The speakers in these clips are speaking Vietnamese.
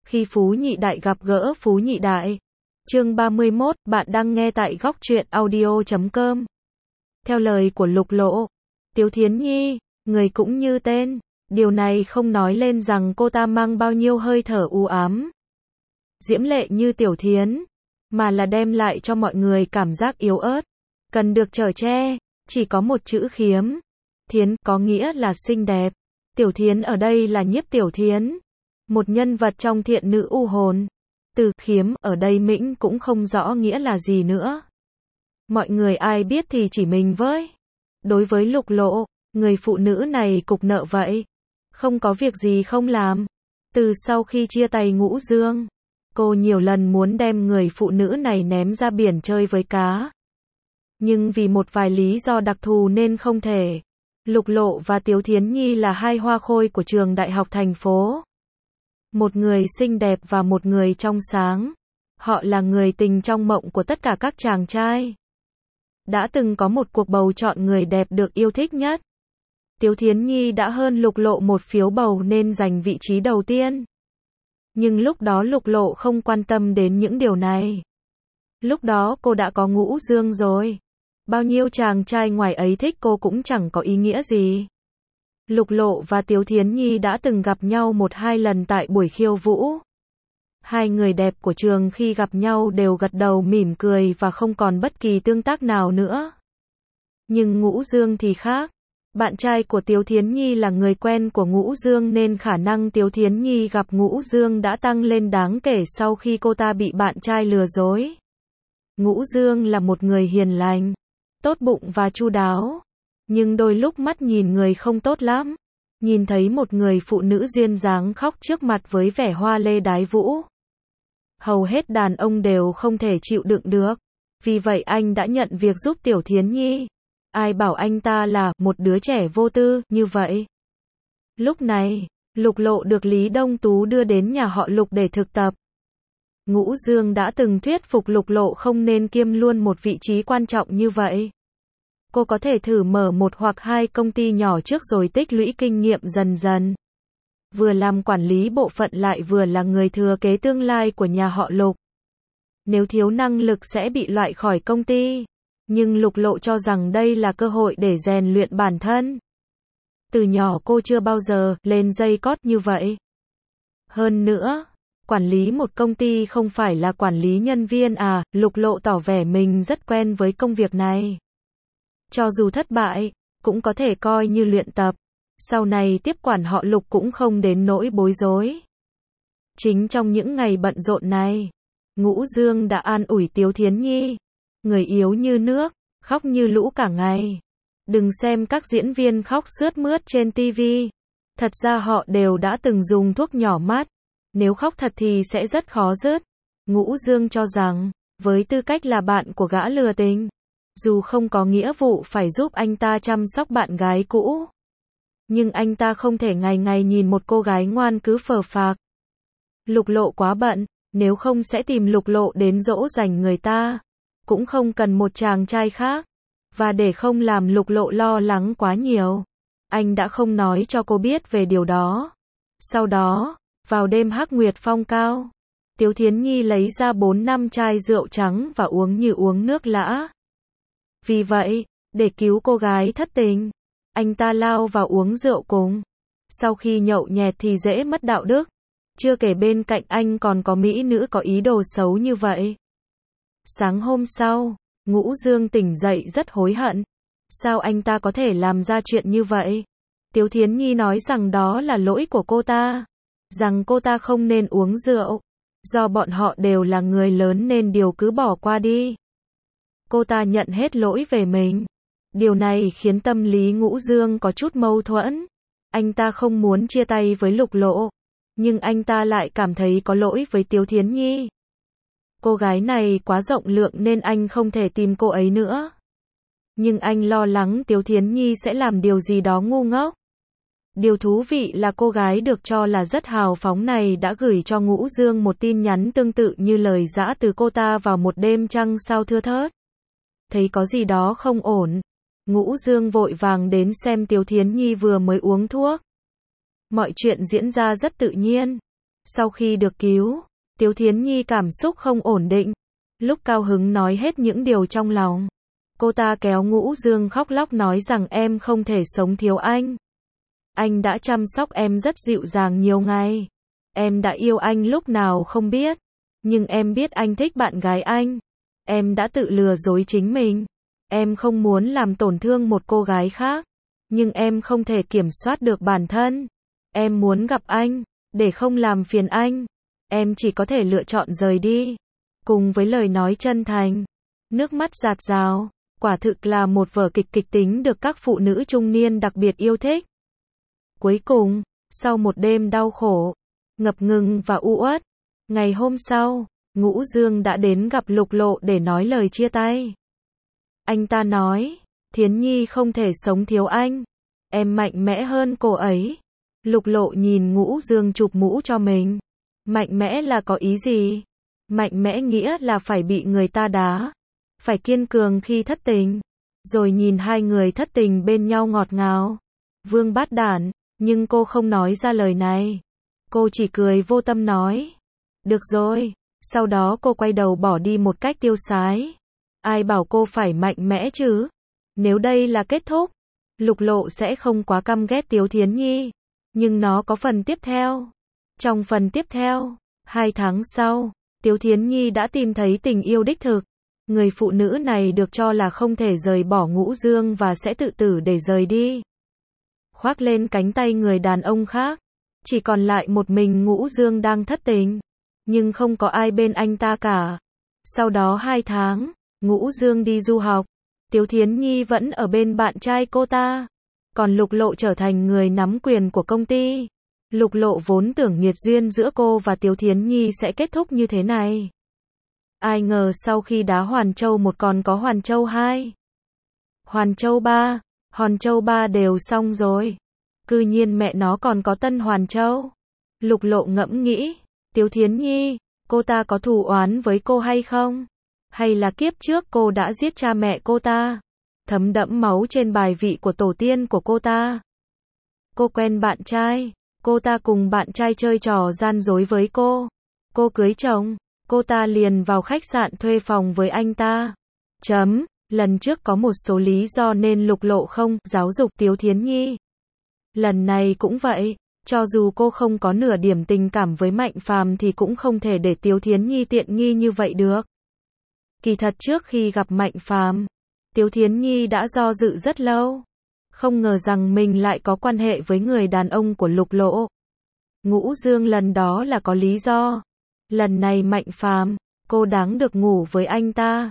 Khi Phú Nhị Đại gặp gỡ Phú Nhị Đại. Chương 31, bạn đang nghe tại góc truyện audio.com. Theo lời của Lục Lộ, Tiếu Thiến Nhi, người cũng như tên, điều này không nói lên rằng cô ta mang bao nhiêu hơi thở u ám, diễm lệ như Tiểu Thiến, mà là đem lại cho mọi người cảm giác yếu ớt, cần được chở che, chỉ có một chữ khiếm. Thiến có nghĩa là xinh đẹp. Tiểu Thiến ở đây là Nhiếp Tiểu Thiến, một nhân vật trong Thiện Nữ U Hồn. Từ khiếm ở đây Mĩnh cũng không rõ nghĩa là gì nữa. Mọi người ai biết thì chỉ mình với. Đối với Lục Lộ, người phụ nữ này cục nợ vậy. Không có việc gì không làm. Từ sau khi chia tay Ngũ Dương, cô nhiều lần muốn đem người phụ nữ này ném ra biển chơi với cá. Nhưng vì một vài lý do đặc thù nên không thể. Lục Lộ và Tiếu Thiến Nhi là hai hoa khôi của trường đại học thành phố. Một người xinh đẹp và một người trong sáng. Họ là người tình trong mộng của tất cả các chàng trai. Đã từng có một cuộc bầu chọn người đẹp được yêu thích nhất. Tiếu Thiến Nhi đã hơn Lục Lộ một phiếu bầu nên giành vị trí đầu tiên. Nhưng lúc đó Lục Lộ không quan tâm đến những điều này. Lúc đó cô đã có Ngũ Dương rồi. Bao nhiêu chàng trai ngoài ấy thích cô cũng chẳng có ý nghĩa gì. Lục Lộ và Tiếu Thiến Nhi đã từng gặp nhau 1-2 lần tại buổi khiêu vũ. Hai người đẹp của trường khi gặp nhau đều gật đầu mỉm cười và không còn bất kỳ tương tác nào nữa. Nhưng Ngũ Dương thì khác. Bạn trai của Tiếu Thiến Nhi là người quen của Ngũ Dương nên khả năng Tiếu Thiến Nhi gặp Ngũ Dương đã tăng lên đáng kể sau khi cô ta bị bạn trai lừa dối. Ngũ Dương là một người hiền lành, tốt bụng và chu đáo. Nhưng đôi lúc mắt nhìn người không tốt lắm. Nhìn thấy một người phụ nữ duyên dáng khóc trước mặt với vẻ hoa lê đái vũ. Hầu hết đàn ông đều không thể chịu đựng được. Vì vậy anh đã nhận việc giúp Tiểu Thiến Nhi. Ai bảo anh ta là một đứa trẻ vô tư như vậy. Lúc này, Lục Lộ được Lý Đông Tú đưa đến nhà họ Lục để thực tập. Ngũ Dương đã từng thuyết phục Lục Lộ không nên kiêm luôn một vị trí quan trọng như vậy. Cô có thể thử mở 1 hoặc 2 công ty nhỏ trước rồi tích lũy kinh nghiệm dần dần. Vừa làm quản lý bộ phận lại vừa là người thừa kế tương lai của nhà họ Lục. Nếu thiếu năng lực sẽ bị loại khỏi công ty. Nhưng Lục Lộ cho rằng đây là cơ hội để rèn luyện bản thân. Từ nhỏ cô chưa bao giờ lên dây cót như vậy. Hơn nữa, quản lý một công ty không phải là quản lý nhân viên à, Lục Lộ tỏ vẻ mình rất quen với công việc này. Cho dù thất bại, cũng có thể coi như luyện tập. Sau này tiếp quản họ Lục cũng không đến nỗi bối rối. Chính trong những ngày bận rộn này, Ngũ Dương đã an ủi Tiếu Thiến Nhi. Người yếu như nước, khóc như lũ cả ngày. Đừng xem các diễn viên khóc sướt mướt trên TV. Thật ra họ đều đã từng dùng thuốc nhỏ mắt. Nếu khóc thật thì sẽ rất khó dứt. Ngũ Dương cho rằng, với tư cách là bạn của gã lừa tình, dù không có nghĩa vụ phải giúp anh ta chăm sóc bạn gái cũ, nhưng anh ta không thể ngày ngày nhìn một cô gái ngoan cứ phờ phạc. Lục Lộ quá bận, nếu không sẽ tìm Lục Lộ đến dỗ dành người ta. Cũng không cần một chàng trai khác. Và để không làm Lục Lộ lo lắng quá nhiều, anh đã không nói cho cô biết về điều đó. Sau đó, vào đêm hắc nguyệt phong cao, Tiếu Thiến Nhi lấy ra 4-5 chai rượu trắng và uống như uống nước lã. Vì vậy, để cứu cô gái thất tình, anh ta lao vào uống rượu cùng. Sau khi nhậu nhẹt thì dễ mất đạo đức. Chưa kể bên cạnh anh còn có mỹ nữ có ý đồ xấu như vậy. Sáng hôm sau, Ngũ Dương tỉnh dậy rất hối hận. Sao anh ta có thể làm ra chuyện như vậy? Tiếu Thiến Nhi nói rằng đó là lỗi của cô ta. Rằng cô ta không nên uống rượu. Do bọn họ đều là người lớn nên điều cứ bỏ qua đi. Cô ta nhận hết lỗi về mình. Điều này khiến tâm lý Ngũ Dương có chút mâu thuẫn. Anh ta không muốn chia tay với Lục Lộ. Nhưng anh ta lại cảm thấy có lỗi với Tiếu Thiến Nhi. Cô gái này quá rộng lượng nên anh không thể tìm cô ấy nữa. Nhưng anh lo lắng Tiếu Thiến Nhi sẽ làm điều gì đó ngu ngốc. Điều thú vị là cô gái được cho là rất hào phóng này đã gửi cho Ngũ Dương một tin nhắn tương tự như lời dã từ cô ta vào một đêm trăng sao thưa thớt. Thấy có gì đó không ổn, Ngũ Dương vội vàng đến xem Tiếu Thiến Nhi vừa mới uống thuốc. Mọi chuyện diễn ra rất tự nhiên. Sau khi được cứu, Tiếu Thiến Nhi cảm xúc không ổn định. Lúc cao hứng nói hết những điều trong lòng, cô ta kéo Ngũ Dương khóc lóc nói rằng em không thể sống thiếu anh. Anh đã chăm sóc em rất dịu dàng nhiều ngày. Em đã yêu anh lúc nào không biết. Nhưng em biết anh thích bạn gái anh. Em đã tự lừa dối chính mình. Em không muốn làm tổn thương một cô gái khác. Nhưng em không thể kiểm soát được bản thân. Em muốn gặp anh, để không làm phiền anh. Em chỉ có thể lựa chọn rời đi. Cùng với lời nói chân thành, nước mắt dạt dào, quả thực là một vở kịch kịch tính được các phụ nữ trung niên đặc biệt yêu thích. Cuối cùng, sau một đêm đau khổ, ngập ngừng và u uất, ngày hôm sau, Ngũ Dương đã đến gặp Lục Lộ để nói lời chia tay. Anh ta nói, Thiến Nhi không thể sống thiếu anh. Em mạnh mẽ hơn cô ấy. Lục Lộ nhìn Ngũ Dương chụp mũ cho mình. Mạnh mẽ là có ý gì? Mạnh mẽ nghĩa là phải bị người ta đá. Phải kiên cường khi thất tình. Rồi nhìn hai người thất tình bên nhau ngọt ngào. Vương bát đản, nhưng cô không nói ra lời này. Cô chỉ cười vô tâm nói. Được rồi. Sau đó cô quay đầu bỏ đi một cách tiêu sái. Ai bảo cô phải mạnh mẽ chứ? Nếu đây là kết thúc, Lục Lộ sẽ không quá căm ghét Tiếu Thiến Nhi. Nhưng nó có phần tiếp theo. Trong phần tiếp theo, 2 tháng sau, Tiếu Thiến Nhi đã tìm thấy tình yêu đích thực. Người phụ nữ này được cho là không thể rời bỏ Ngũ Dương và sẽ tự tử để rời đi. Khoác lên cánh tay người đàn ông khác. Chỉ còn lại một mình Ngũ Dương đang thất tình. Nhưng không có ai bên anh ta cả. Sau đó 2 tháng, Ngũ Dương đi du học. Tiếu Thiến Nhi vẫn ở bên bạn trai cô ta. Còn Lục Lộ trở thành người nắm quyền của công ty. Lục Lộ vốn tưởng nghiệt duyên giữa cô và Tiếu Thiến Nhi sẽ kết thúc như thế này. Ai ngờ sau khi đá Hoàn Châu 1 còn có Hoàn Châu 2. Hoàn Châu 3, Hòn Châu 3 đều xong rồi. Cư nhiên mẹ nó còn có tân Hoàn Châu. Lục Lộ ngẫm nghĩ, Tiếu Thiến Nhi, cô ta có thù oán với cô hay không? Hay là kiếp trước cô đã giết cha mẹ cô ta? Thấm đẫm máu trên bài vị của tổ tiên của cô ta. Cô quen bạn trai. Cô ta cùng bạn trai chơi trò gian dối với cô. Cô cưới chồng. Cô ta liền vào khách sạn thuê phòng với anh ta. Lần trước có một số lý do nên Lục Lộ không giáo dục Tiếu Thiến Nhi. Lần này cũng vậy. Cho dù cô không có nửa điểm tình cảm với Mạnh Phàm thì cũng không thể để Tiếu Thiến Nhi tiện nghi như vậy được. Kỳ thật trước khi gặp Mạnh Phàm, Tiếu Thiến Nhi đã do dự rất lâu. Không ngờ rằng mình lại có quan hệ với người đàn ông của Lục Lộ. Ngũ Dương lần đó là có lý do. Lần này Mạnh Phàm, cô đáng được ngủ với anh ta.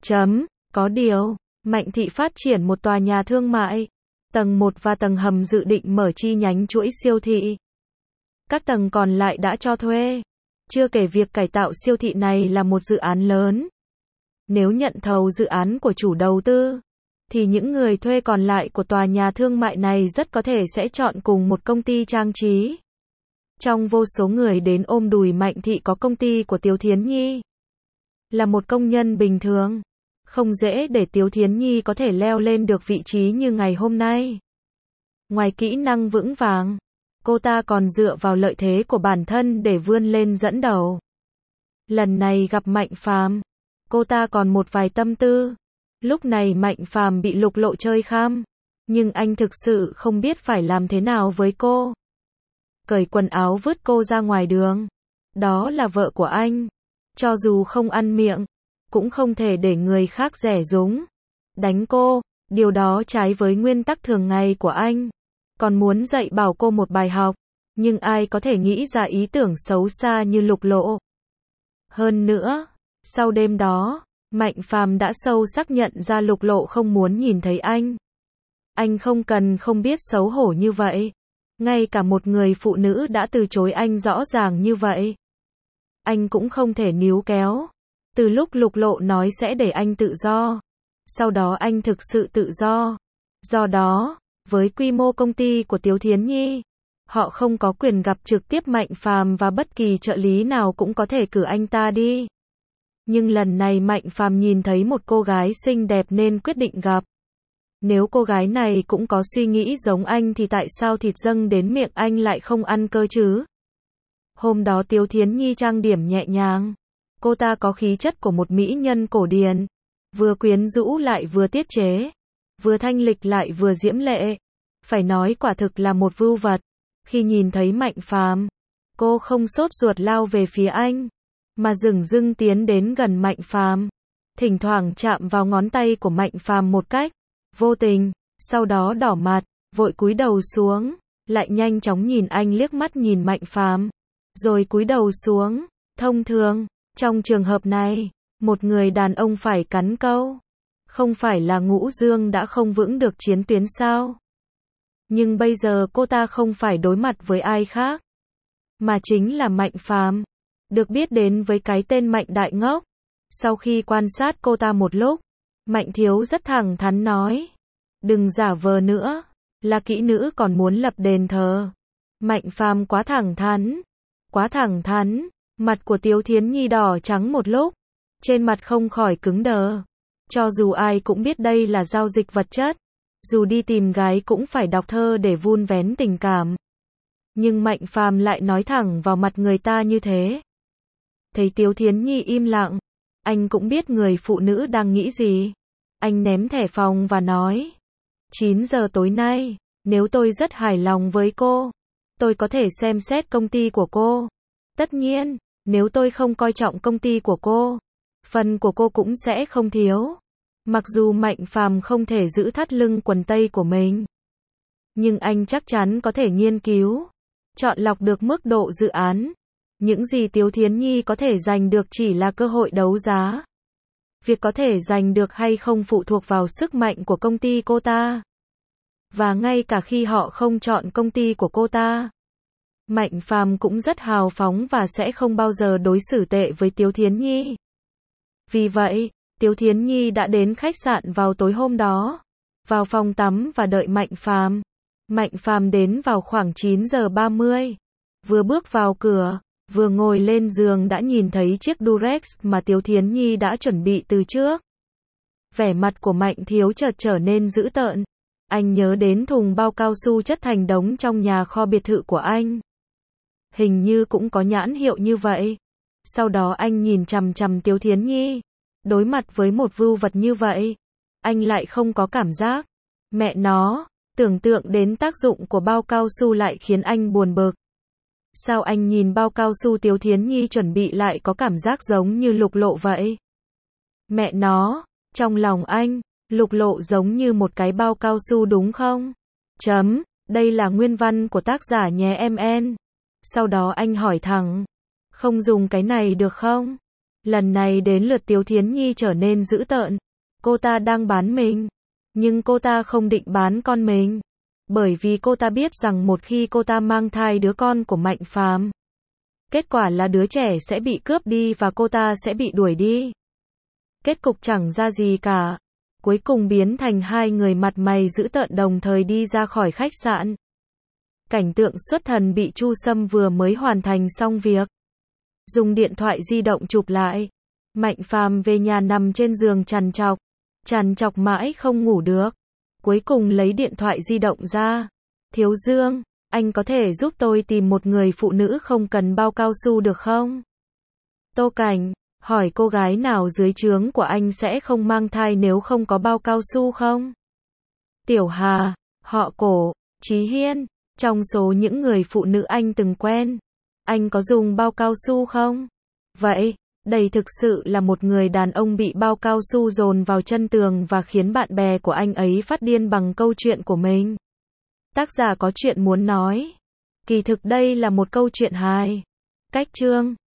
Có điều, Mạnh Thị phát triển một tòa nhà thương mại. Tầng 1 và tầng hầm dự định mở chi nhánh chuỗi siêu thị. Các tầng còn lại đã cho thuê. Chưa kể việc cải tạo siêu thị này là một dự án lớn. Nếu nhận thầu dự án của chủ đầu tư, thì những người thuê còn lại của tòa nhà thương mại này rất có thể sẽ chọn cùng một công ty trang trí. Trong vô số người đến ôm đùi Mạnh Thị có công ty của Tiếu Thiến Nhi. Là một công nhân bình thường, không dễ để Tiếu Thiến Nhi có thể leo lên được vị trí như ngày hôm nay. Ngoài kỹ năng vững vàng, cô ta còn dựa vào lợi thế của bản thân để vươn lên dẫn đầu. Lần này gặp Mạnh Phàm, cô ta còn một vài tâm tư. Lúc này Mạnh Phàm bị Lục Lộ chơi kham, nhưng anh thực sự không biết phải làm thế nào với cô. Cởi quần áo vứt cô ra ngoài đường. Đó là vợ của anh. Cho dù không ăn miệng, cũng không thể để người khác rẻ rúng. Đánh cô, điều đó trái với nguyên tắc thường ngày của anh. Còn muốn dạy bảo cô một bài học. Nhưng ai có thể nghĩ ra ý tưởng xấu xa như Lục Lộ. Hơn nữa, sau đêm đó, Mạnh Phàm đã sâu sắc nhận ra Lục Lộ không muốn nhìn thấy anh. Anh không cần không biết xấu hổ như vậy. Ngay cả một người phụ nữ đã từ chối anh rõ ràng như vậy. Anh cũng không thể níu kéo. Từ lúc Lục Lộ nói sẽ để anh tự do, sau đó anh thực sự tự do. Do đó, với quy mô công ty của Tiếu Thiến Nhi, họ không có quyền gặp trực tiếp Mạnh Phàm và bất kỳ trợ lý nào cũng có thể cử anh ta đi. Nhưng lần này Mạnh Phàm nhìn thấy một cô gái xinh đẹp nên quyết định gặp. Nếu cô gái này cũng có suy nghĩ giống anh thì tại sao thịt dâng đến miệng anh lại không ăn cơ chứ? Hôm đó Tiếu Thiến Nhi trang điểm nhẹ nhàng. Cô ta có khí chất của một mỹ nhân cổ điển. Vừa quyến rũ lại vừa tiết chế. Vừa thanh lịch lại vừa diễm lệ. Phải nói quả thực là một vưu vật. Khi nhìn thấy Mạnh Phàm, cô không sốt ruột lao về phía anh, mà dửng dưng tiến đến gần Mạnh Phàm, thỉnh thoảng chạm vào ngón tay của Mạnh Phàm một cách vô tình, sau đó đỏ mặt, vội cúi đầu xuống, lại nhanh chóng nhìn anh liếc mắt nhìn Mạnh Phàm, rồi cúi đầu xuống. Thông thường, trong trường hợp này, một người đàn ông phải cắn câu. Không phải là ngũ dương đã không vững được chiến tuyến sao? Nhưng bây giờ cô ta không phải đối mặt với ai khác, mà chính là Mạnh Phàm, được biết đến với cái tên Mạnh Đại Ngốc. Sau khi quan sát cô ta một lúc, Mạnh Thiếu rất thẳng thắn nói, đừng giả vờ nữa, là kỹ nữ còn muốn lập đền thờ. Mạnh Phàm quá thẳng thắn, mặt của Tiếu Thiến Nhi đỏ trắng một lúc, trên mặt không khỏi cứng đờ. Cho dù ai cũng biết đây là giao dịch vật chất, dù đi tìm gái cũng phải đọc thơ để vun vén tình cảm. Nhưng Mạnh Phàm lại nói thẳng vào mặt người ta như thế. Thấy Tiếu Thiến Nhi im lặng, anh cũng biết người phụ nữ đang nghĩ gì. Anh ném thẻ phòng và nói, 9 giờ tối nay, nếu tôi rất hài lòng với cô, tôi có thể xem xét công ty của cô. Tất nhiên, nếu tôi không coi trọng công ty của cô, phần của cô cũng sẽ không thiếu. Mặc dù Mạnh Phàm không thể giữ thắt lưng quần tây của mình, nhưng anh chắc chắn có thể nghiên cứu, chọn lọc được mức độ dự án. Những gì Tiếu Thiến Nhi có thể giành được chỉ là cơ hội đấu giá. Việc có thể giành được hay không phụ thuộc vào sức mạnh của công ty cô ta. Và ngay cả khi họ không chọn công ty của cô ta, Mạnh Phàm cũng rất hào phóng và sẽ không bao giờ đối xử tệ với Tiếu Thiến Nhi. Vì vậy, Tiếu Thiến Nhi đã đến khách sạn vào tối hôm đó, vào phòng tắm và đợi Mạnh Phàm. Mạnh Phàm đến vào khoảng 9 giờ 30. Vừa bước vào cửa, vừa ngồi lên giường đã nhìn thấy chiếc Durex mà Tiếu Thiến Nhi đã chuẩn bị từ trước. Vẻ mặt của Mạnh Thiếu chợt trở nên dữ tợn. Anh nhớ đến thùng bao cao su chất thành đống trong nhà kho biệt thự của anh. Hình như cũng có nhãn hiệu như vậy. Sau đó anh nhìn chằm chằm Tiếu Thiến Nhi. Đối mặt với một vưu vật như vậy, anh lại không có cảm giác. Mẹ nó, tưởng tượng đến tác dụng của bao cao su lại khiến anh buồn bực. Sao anh nhìn bao cao su Tiếu Thiến Nhi chuẩn bị lại có cảm giác giống như Lục Lộ vậy? Mẹ nó, trong lòng anh, Lục Lộ giống như một cái bao cao su đúng không? Đây là nguyên văn của tác giả nhé em. Sau đó anh hỏi thẳng, không dùng cái này được không? Lần này đến lượt Tiếu Thiến Nhi trở nên dữ tợn. Cô ta đang bán mình, nhưng cô ta không định bán con mình. Bởi vì cô ta biết rằng một khi cô ta mang thai đứa con của Mạnh Phàm, kết quả là đứa trẻ sẽ bị cướp đi và cô ta sẽ bị đuổi đi. Kết cục chẳng ra gì cả. Cuối cùng biến thành hai người mặt mày dữ tợn đồng thời đi ra khỏi khách sạn. Cảnh tượng xuất thần bị Chu Sâm vừa mới hoàn thành xong việc, dùng điện thoại di động chụp lại. Mạnh Phàm về nhà nằm trên giường trằn trọc mãi không ngủ được. Cuối cùng lấy điện thoại di động ra. Thiếu Dương, anh có thể giúp tôi tìm một người phụ nữ không cần bao cao su được không? Tô Cảnh, hỏi cô gái nào dưới trướng của anh sẽ không mang thai nếu không có bao cao su không? Tiểu Hà, họ Cổ, Chí Hiên, trong số những người phụ nữ anh từng quen, anh có dùng bao cao su không? Vậy, đây thực sự là một người đàn ông bị bao cao su dồn vào chân tường và khiến bạn bè của anh ấy phát điên bằng câu chuyện của mình. Tác giả có chuyện muốn nói. Kỳ thực đây là một câu chuyện hài. Cách chương